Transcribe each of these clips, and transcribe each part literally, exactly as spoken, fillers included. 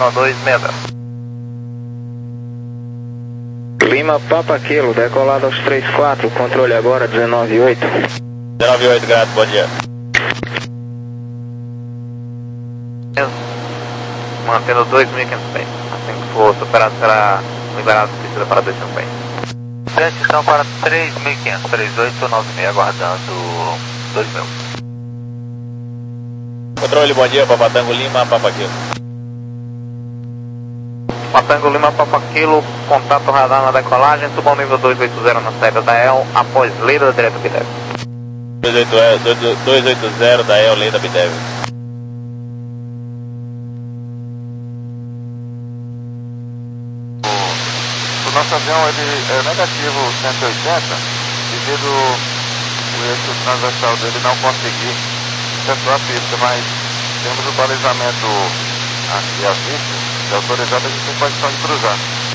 nove dois seis zero. Lima Papa Kilo, decolado aos três quatro, controle agora dezenove oito. dezenove oito, grato, bom dia. Mantendo dois mil e quinhentos pés. Assim que for superado, será liberado precisa para dois mil pés. Transição para três mil e quinhentos, três oito nove seis, aguardando dois mil. Controle, bom dia, Papa Tango Lima, Papa Kilo. Papa Tango Lima, Papa Kilo, contato radar na decolagem, suba ao nível duzentos e oitenta da saída da E L, após lei da direita B D E V. duzentos e oitenta da E L, lei da B D E V. O nosso avião ele é negativo cento e oitenta, devido o eixo transversal dele não conseguir efetuar a pista, mas temos o balizamento aqui à vista, que é autorizado, a gente tem condição de cruzar.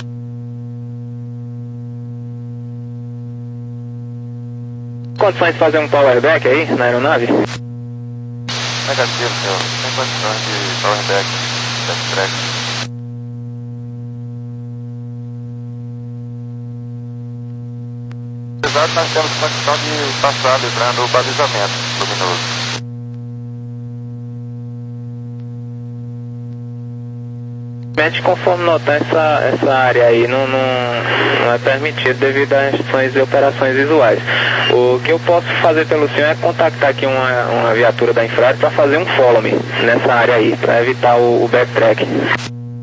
Condições de fazer um powerback aí na aeronave? Negativo, senhor. Tem condições de powerback, backtrack. Apesar de nós temos condição de passar livrando o balizamento luminoso. Conforme notar, essa, essa área aí não, não, não é permitido devido às instruções e operações visuais. O que eu posso fazer pelo senhor é contactar aqui uma, uma viatura da Infraero para fazer um follow me nessa área aí, para evitar o, o backtrack. Gente,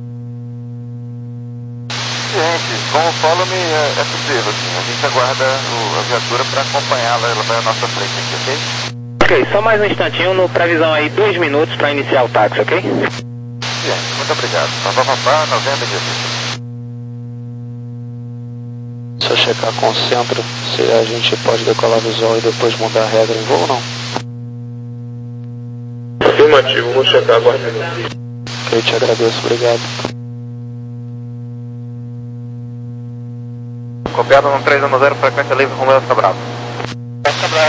com o follow me é, é possível, sim. A gente aguarda o, a viatura para acompanhá-la, ela vai à nossa frente aqui, ok? Ok, só mais um instantinho, no previsão aí, dois minutos para iniciar o táxi, ok? Gente, muito obrigado. Papá, papá, novembro de Só checar com o centro se a gente pode decolar visual e depois mudar a regra em voo ou não? Afirmativo, vou checar agora. Eu te agradeço, obrigado. Copiado no três um zero, frequência livre, Romeu Cabral. Cabral.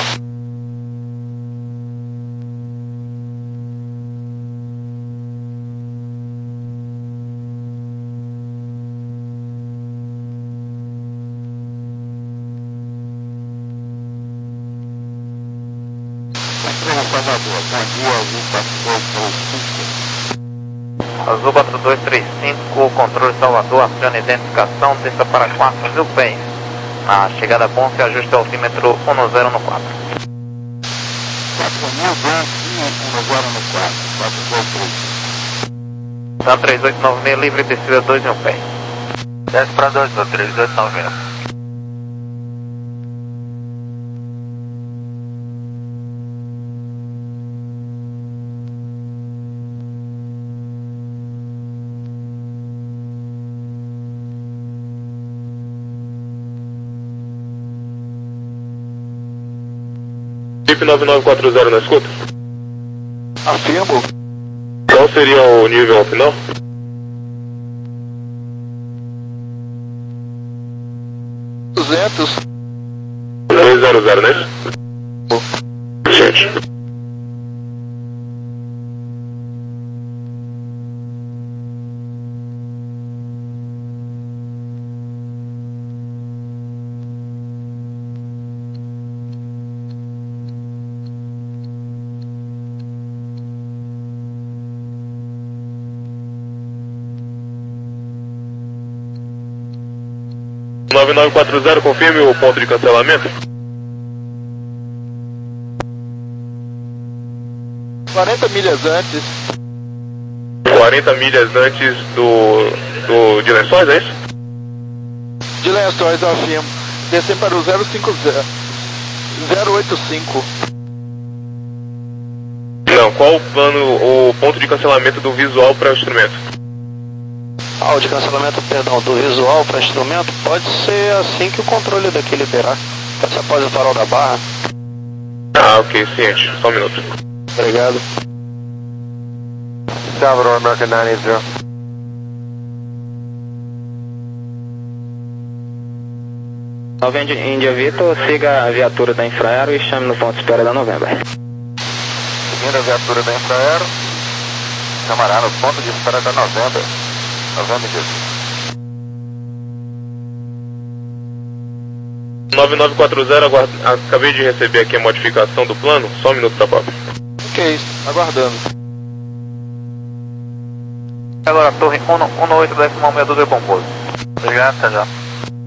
Azul quatro dois três cinco, controle Salvador, aciona identificação, desça para quatro mil pés. Na chegada bom, se ajusta o altímetro um zero no quatro. quatro mil pés, um zero no quatro, quatro dois três. Então três oito nove seis, livre, descida dois mil pés. Desce para dois, três oito nove seis. Chip nove nove quatro zero na escuta? Afirmo. Qual seria o nível ao final? duzentos. dois zero zero, né? Gente. nove nove quatro zero, confirme o ponto de cancelamento. quarenta milhas antes. quarenta milhas antes do, do de Lençóis, é isso? De Lençóis, afirmo. Descer para o zero cinco zero. zero oito cinco. Não, qual o plano, o ponto de cancelamento do visual para o instrumento? Ah, o de cancelamento, perdão, do visual para instrumento pode ser assim que o controle daqui liberar. Pode ser após o farol da barra. Ah, ok, ciente. Só um minuto. Obrigado. Salvador, American nove oito zero. nove India Vitor, siga a viatura da Infraero e chame no ponto de espera da Novembro. Seguindo a viatura da Infraero, camarada, no ponto de espera da Novembro. Novembro India. nove nove quatro zero, aguarda... acabei de receber aqui a modificação do plano, só um minuto, Tapap. Ok, aguardando. Agora, torre um oito decimal seis dois composto. Obrigado, até já.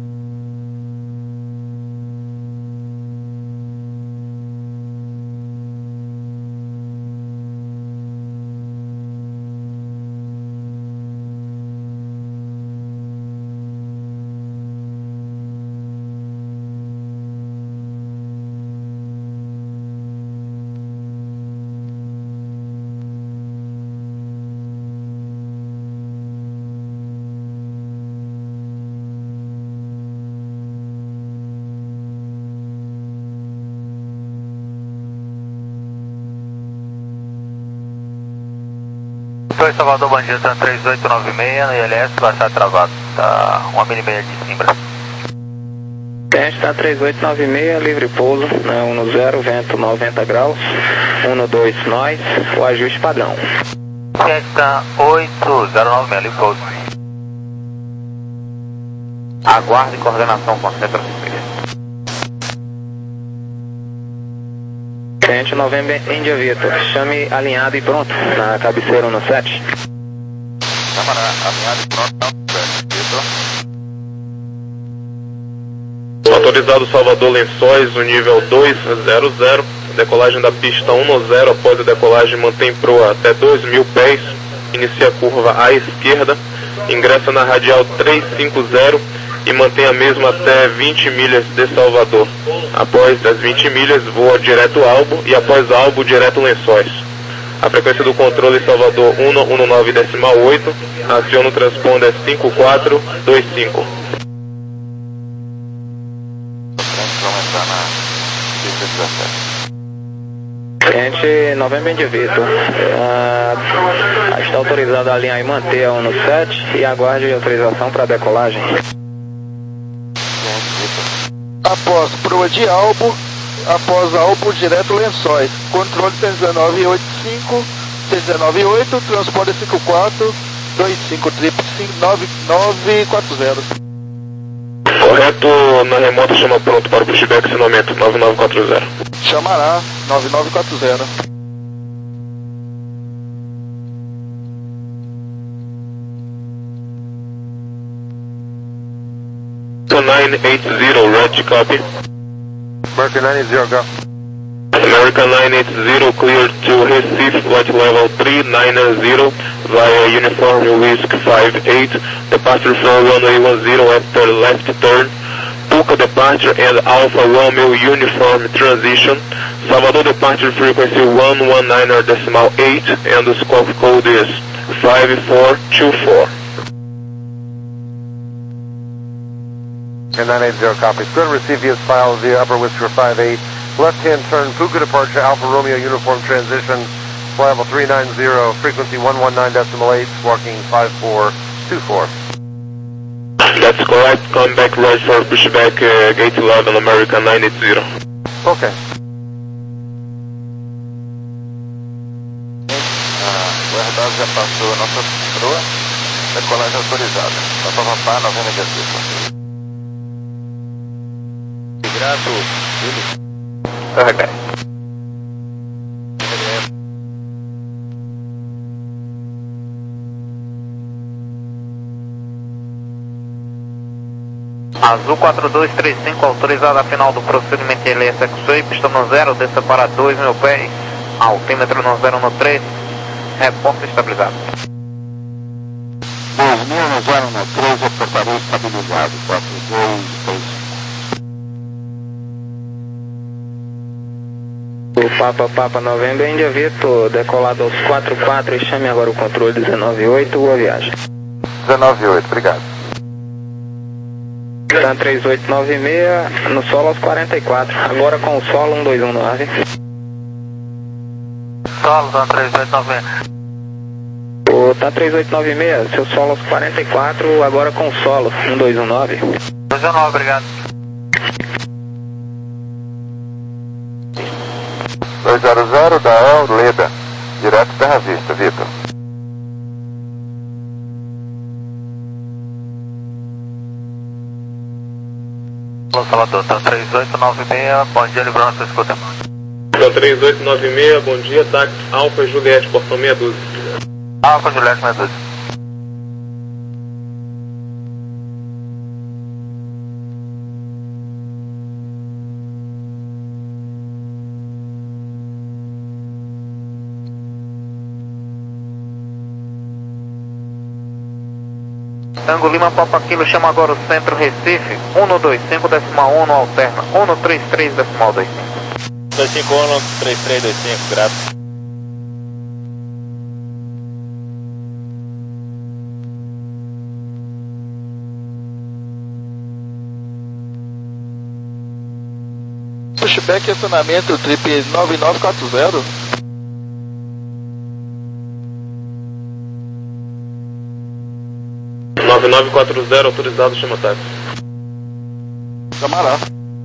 Foi Salvador Bandido, tá três oito nove seis no I L S, vai estar travado, tá uma milha e meia de Simbra. Teste tá três oito nove seis, livre pouso, né, um no zero, vento noventa graus, um no dois nós, o ajuste padrão. Teste tá oito zero nove seis, livre pouso. Aguarde coordenação com centro superior. Tente Novembro India Vitor, chame alinhado e pronto, na cabeceira um no sete. Câmara, alinhado e pronto, não, Vitor. Autorizado Salvador Lençóis, o nível dois zero zero, decolagem da pista um no zero, após a decolagem mantém proa até dois mil pés, inicia a curva à esquerda, ingressa na radial trezentos e cinquenta e mantém a mesma até vinte milhas de Salvador. Após as vinte milhas, voa direto Albo e após Albo, direto Lençóis. A frequência do controle Salvador um um nove decimal oito, aciona o transponder cinco quatro dois cinco. Gente, Novembro India Vitor, uh, está autorizado a alinhar e manter a um no sete e aguarde autorização para decolagem. Após proa de Albo, após Albo, direto Lençóis. Controle T dezenove oitenta e cinco, T dezenove oito, transponder cinco quatro dois cinco cinco cinco nove nove quatro zero. Correto, na remota chama pronto para o pushback acionamento nove nove quatro zero. Chamará nove nove quatro zero. nine eight zero, red copy. American nine eight zero, go. American nine eight zero, cleared to Recife, flight level three nine zero, via uniform Whisk five eight, departure from runway one zero after left turn, Puka departure and Alpha Romeo uniform transition, Salvador departure frequency one one nine decimal eight, and the scope code is five four two four. nine eight zero, copy. Good, receive via file via Upper Whisker five eight. Left-hand turn, Puka departure, Alpha Romeo uniform transition, flight level three nine zero, frequency one one nine decimal eight, squawking five four two four. That's correct, come back right for pushback uh, gate eleven, American nine eight zero. Ok. Ah, o R doze já passou a nossa proa, decolagem autorizada. Papapá, Novembro India Vitor. Grato, Júlio. Ok. Azul quatro dois três cinco, autorizada a final do procedimento L S X-Way, pista no zero, desça para dois mil pés, altímetro no zero no três, reporte estabilizado. dois mil no zero no três, reportaria estabilizado, quatro dois três cinco. O Papa Papa Novembro India Vitor, decolado aos quatro quatro e chame agora o controle dezenove oito, boa viagem. dezenove oito, obrigado. Tá três oito nove seis, no solo aos quarenta e quatro, agora com o solo um dois um nove. Solo, tá três oito nove seis. O tá três oito nove seis, seu solo aos quarenta e quatro, agora com o solo um dois um nove. dois um nove, obrigado. dois zero zero, Dael, Leda. Direto Terra Vista, Vitor. Alô, Salvador, tá três oito nove seis, bom dia, livrando sua escuta. Então, três oito nove seis, bom dia, táxi Alfa Juliette, portão meia dúzia. Alfa Juliette, meia dúzia. Tango Lima Papa Kilo, chama agora o centro Recife, um dois cinco decimal um alterna, um três três decimal dois cinco. dois cinco um, três três dois cinco, graças. Pushback acionamento trip nove nove quatro zero. nove nove quatro zero, autorizado, chama táxi. Camará.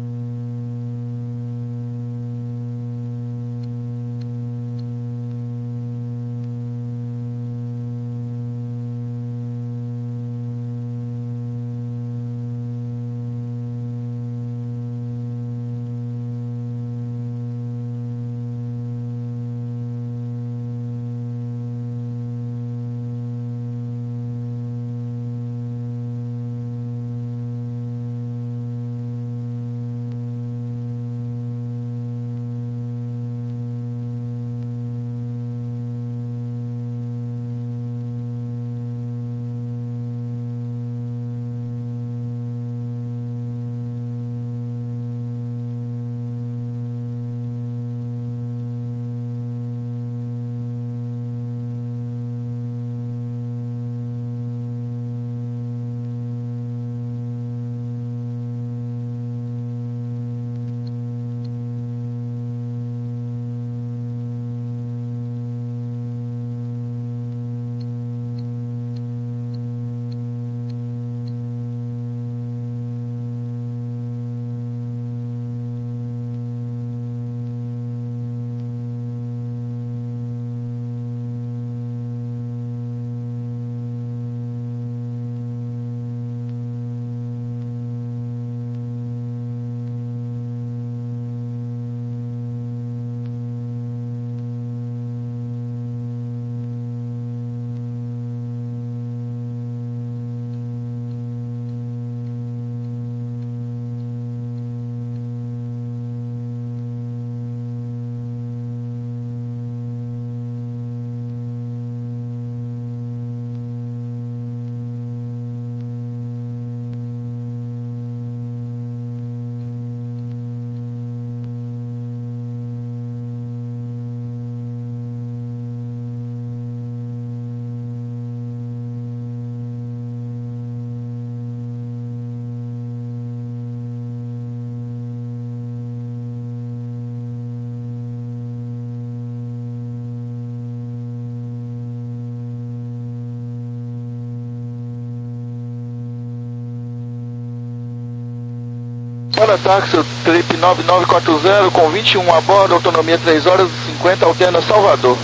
Para táxi, trip nove nove quatro zero com vinte e um a bordo, autonomia três horas e cinquenta, alterna Salvador.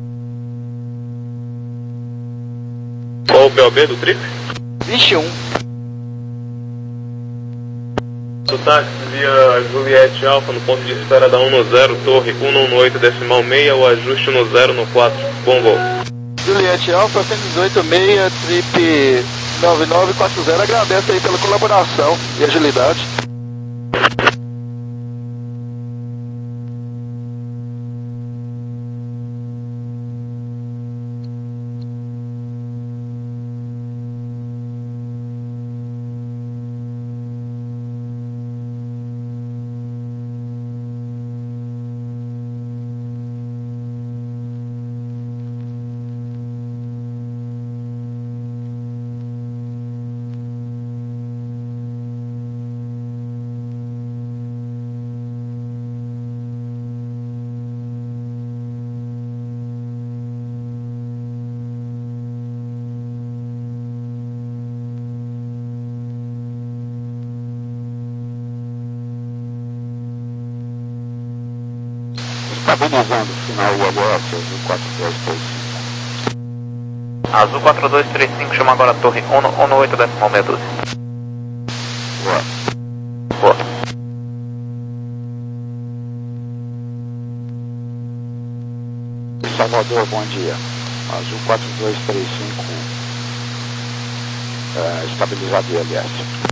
Qual o P O B do trip? vinte e um. O táxi via Juliette Alfa no ponto de espera da um zero, torre um um oito decimal seis, o ajuste no zero no quatro, bom voo. Juliette Alfa cento e dezoito seis, trip nove nove quatro zero, agradece aí pela colaboração e agilidade. Estabilizando o final U H S, Azul quatro dois três cinco. Azul quatro dois três cinco, chama agora a torre um oito decimal meia dúzia. Boa. Boa. Salvador, bom dia. Azul quatro dois três cinco, é, estabilizado I L S.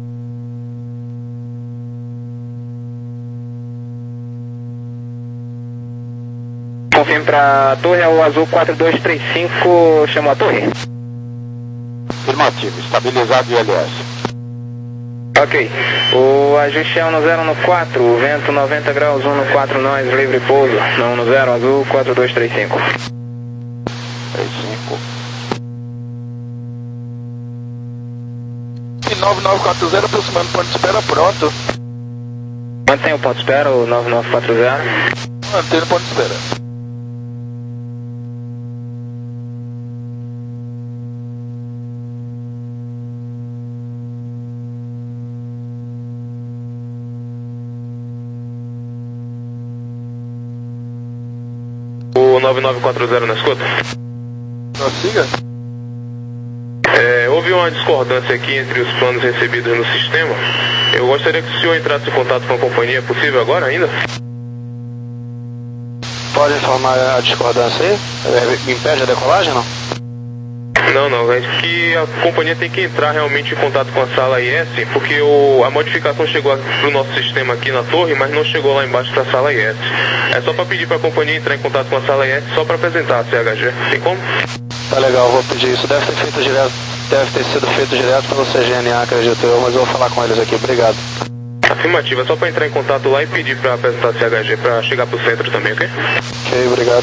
Confirme para a torre, é o Azul quatro dois três cinco, chamou a torre. Afirmativo, estabilizado I L S. Ok, o ajuste é um zero no quatro, vento noventa graus, um no quatro, nós, livre pouso, um no zero, Azul quatro dois três cinco. três cinco. E nove nove quatro zero aproximando ponto de espera, pronto. Mantém o ponto de espera, o nove nove quatro zero. Mantendo o ponto de espera. O nove nove quatro zero na escuta? Prossiga. É, houve uma discordância aqui entre os planos recebidos no sistema. Eu gostaria que o senhor entrasse em contato com a companhia. É possível agora ainda? Pode informar a discordância aí? É, impede a decolagem, não? Não, não, é que a companhia tem que entrar realmente em contato com a sala I S, porque o, a modificação chegou para o nosso sistema aqui na torre, mas não chegou lá embaixo para a sala I S. É só para pedir para a companhia entrar em contato com a sala I S, só para apresentar a C H G. Tem como? Tá legal, vou pedir isso. Deve ter feito direto, deve ter sido feito direto pelo C G N A, acredito eu, mas eu vou falar com eles aqui. Obrigado. Afirmativa, é só para entrar em contato lá e pedir para apresentar a C H G, para chegar para o centro também, ok? Ok, obrigado.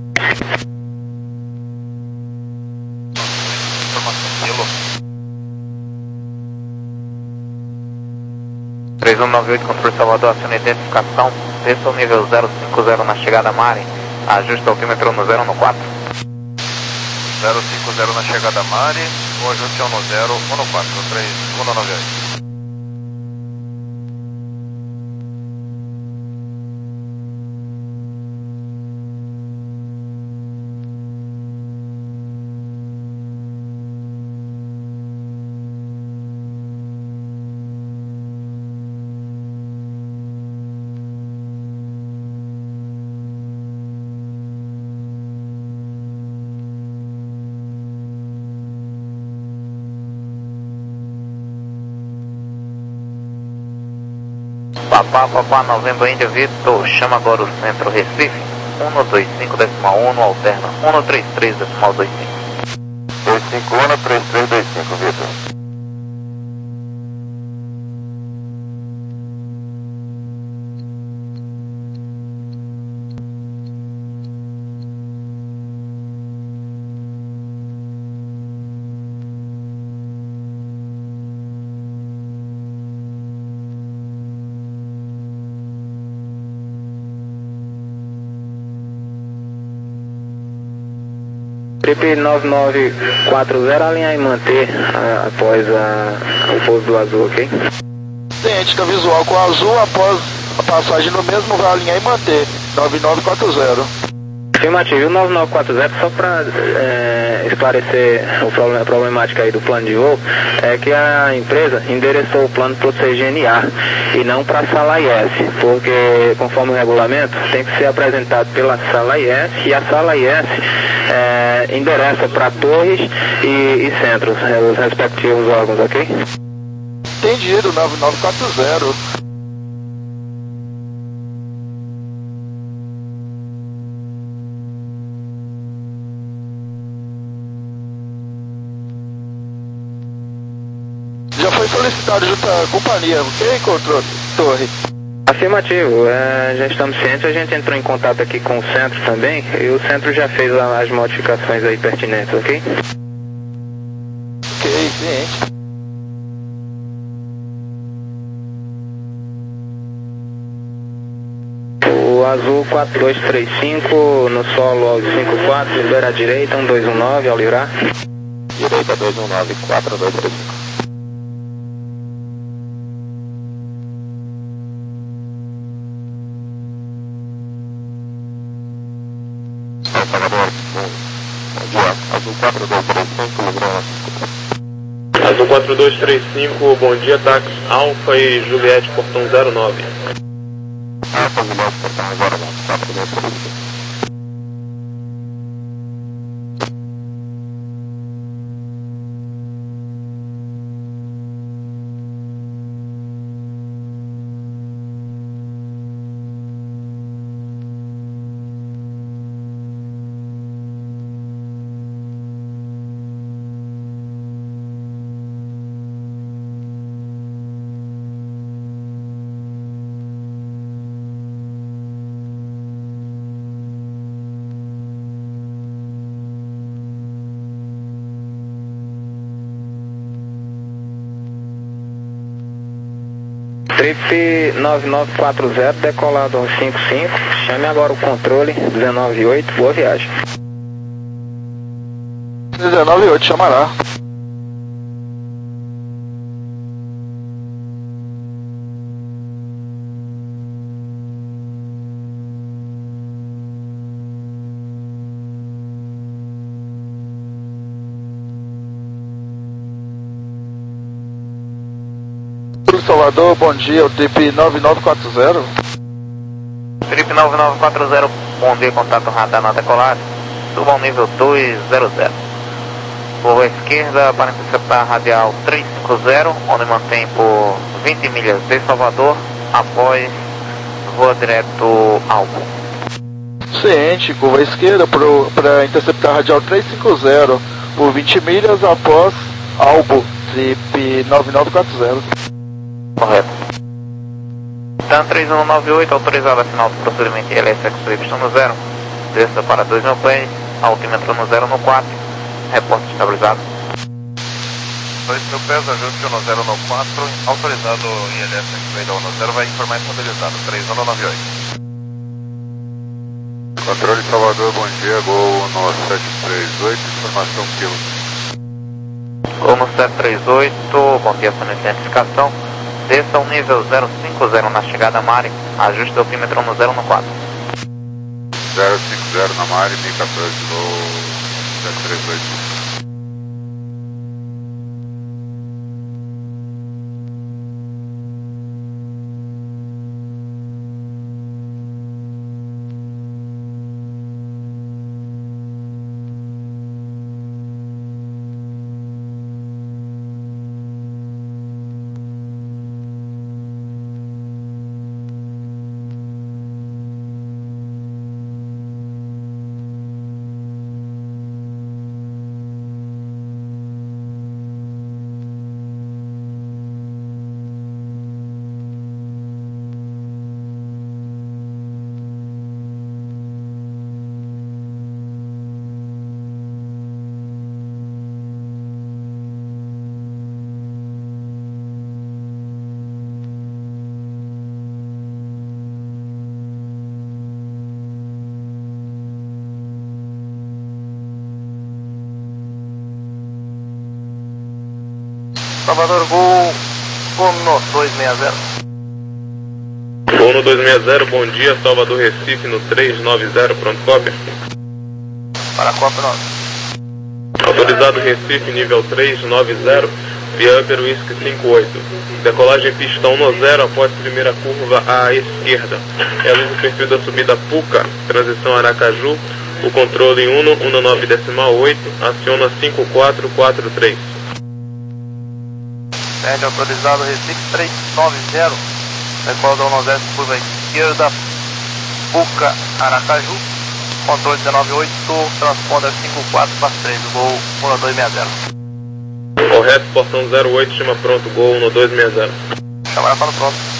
três um nove oito, controle Salvador, aciona identificação, desça ao nível zero cinco zero na chegada Mari, ajuste o altímetro no zero no quatro. zero cinco zero na chegada Mari, o ajuste é no zero, um no quatro, três um nove oito. Papá, papá, Novembro Índia Vitor, chama agora o centro Recife, um dois cinco decimal um, alterna um três três decimal dois cinco. dois cinco um, três três dois cinco, Vitor. Trip nove nove quatro zero, alinhar e manter a, após a, o pouso do Azul, ok? Idêntica visual com o Azul, após a passagem no mesmo, vai alinhar e manter. nove nove quatro zero. Afirmativo, e o nove nove quatro zero, só para é, esclarecer o problema, a problemática aí do plano de voo, é que a empresa endereçou o plano para o C G N A e não para a sala I S, porque conforme o regulamento tem que ser apresentado pela sala I S e a sala I S é, endereça para torres e, e centros, os respectivos órgãos, ok? Entendido, nove nove quatro zero. Já foi solicitado junto à companhia, ok, controle? Torre. Afirmativo, é, já estamos cientes, a gente entrou em contato aqui com o centro também, e o centro já fez a, as modificações aí pertinentes, ok? Ok, ciente. O Azul quatro dois três cinco, no solo ao cinco quatro, libera à direita, um dois um nove, ao livrar. Direita dois um nove quatro dois três cinco. Salvador, bom dia, Azul quatro dois três cinco, livrou nossa escuta. Azul quatro dois três cinco, bom dia, táxi Alfa e Juliette, portão zero nove. Alfa, Juliette, portão zero nove, quatro dois três cinco. Salvador, bom dia, Azul quatro dois três cinco, livrou nossa escuta. Azul quatro dois três cinco, bom dia, táxi Alfa e Juliette, portão zero nove. quatro dois três cinco. Salvador, bom dia, Azul quatro dois três cinco, livrou nossa escuta. Trip nove nove quatro zero, alinhar e manter Trip nove nove quatro zero, decolado cinco cinco, chame agora o controle dezenove oito, boa viagem. dezenove oito, chamará. Salvador, bom dia, o Trip nove nove quatro zero. Trip nove nove quatro zero, bom dia, contato radar na decolagem, suba ao nível dois zero zero. Voo à esquerda para interceptar a radial trezentos e cinquenta, onde mantém por vinte milhas de Salvador, após voa direto Albo. Ciente, curva à esquerda para interceptar a radial trezentos e cinquenta por vinte milhas após Albo, Trip nove nove quatro zero. Correto. TAM três um nove oito, autorizado a final do procedimento I L S X no zero. Desça para dois mil pés, altímetro no zero no quatro. Reporte estabilizado. dois mil pés, ajuste no zero no quatro. Autorizado I L S X no zero, vai informar estabilizado. três um nove oito. Controle Salvador, bom dia. Gol no sete três oito, informação quilo. Gol no sete três oito, bom dia, sua identificação. Desça ao nível zero cinco zero na chegada Mari, ajuste o altímetro no zero no quatro. zero cinco zero na Mari, mil e quatorze, gol sete três oito. Salvador, gol, gol no dois seis zero. Gol no dois seis zero, bom dia, Salvador Recife no três nove zero, pronto, cópia. Para a Copa nove. Autorizado Recife, nível três nove zero, via Upper Whisky cinco oito. Decolagem pista um no zero após primeira curva à esquerda. Realiza o perfil da subida Puca, transição Aracaju, o controle um um nove decimal oito, aciona cinco quatro quatro três. Médio autorizado Recife três nove zero, decola do um zero, curva esquerda, Puca, Aracaju, controle dezenove oito, transponder cinco quatro quatro três, gol um dois seis zero. Correto, portão zero oito, chama pronto, gol um dois seis zero. Chamar para o pronto.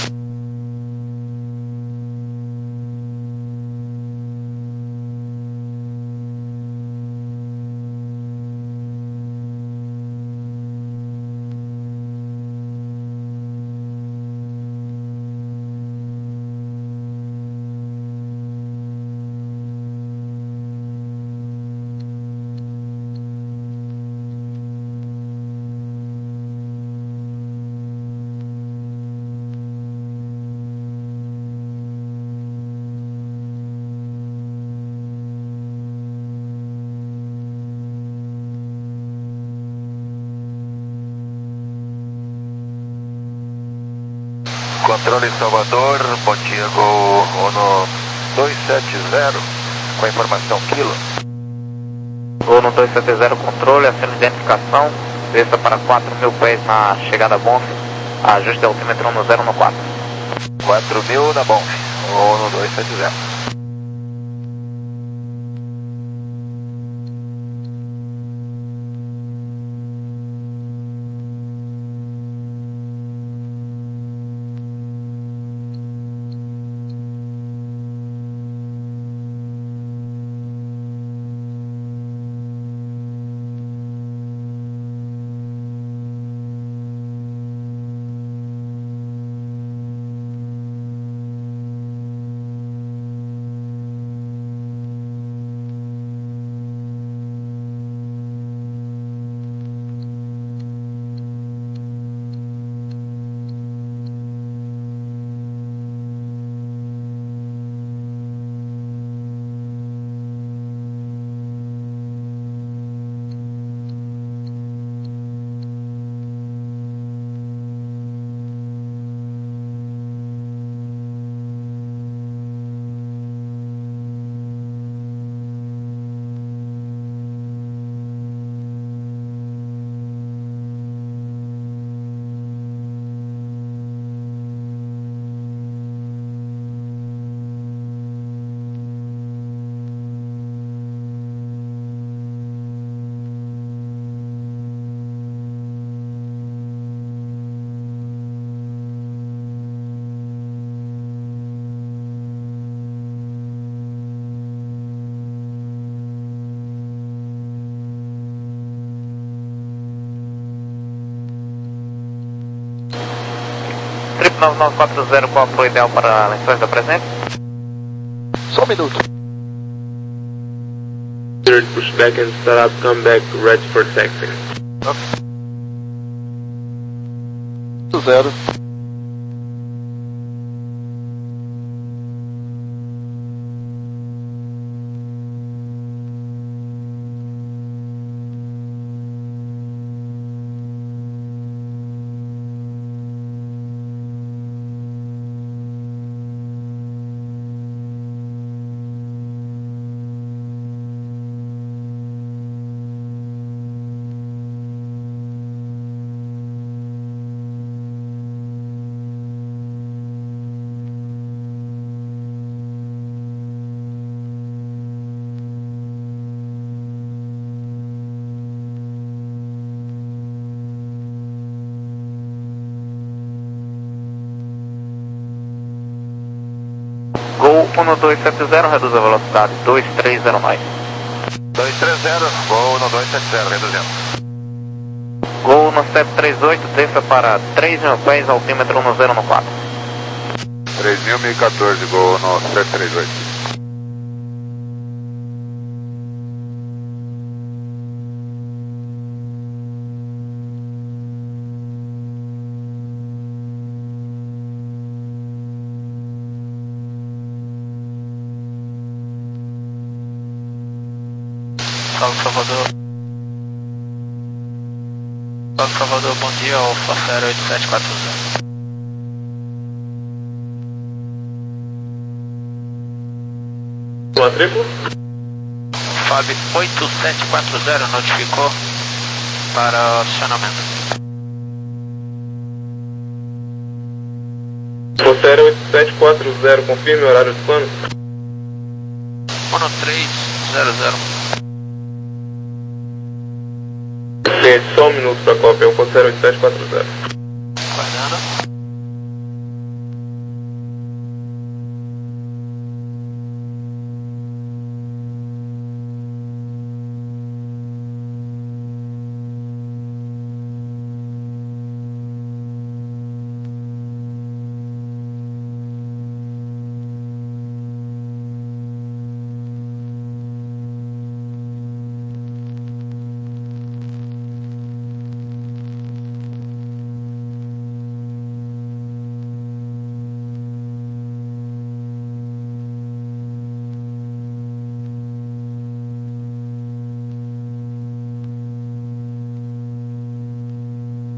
Controle Salvador, bom dia, gol no dois sete zero, com a informação quilo. Gol no dois sete zero, controle, aceno identificação, desça para quatro mil pés na chegada Bonf, ajuste altímetro no zero no quatro. quatro mil na Bonf, gol no dois sete zero. nove nove quatro zero, qual foi o ideal para Lençóis da Presença? Só um minuto. Push back and start up, come back, ready for taxi. Zero. Gol um dois sete zero, reduz a velocidade, dois três zero mais. dois três zero, Gol um dois sete zero, reduzindo. Gol no sete três oito, desça para três mil pés, altímetro um zero no quatro. três mil e quatorze, Gol no sete três oito. Salve Salvador. Salve Salvador, bom dia, Alfa zero oito sete quatro zero. Matrícula? Fábio oito sete quatro zero notificou para acionamento. Zero oito sete quatro zero, confirme o horário de plano. um três zero zero. Cliente, só um minuto para cópia, um zero oito sete quatro zero. Guardando.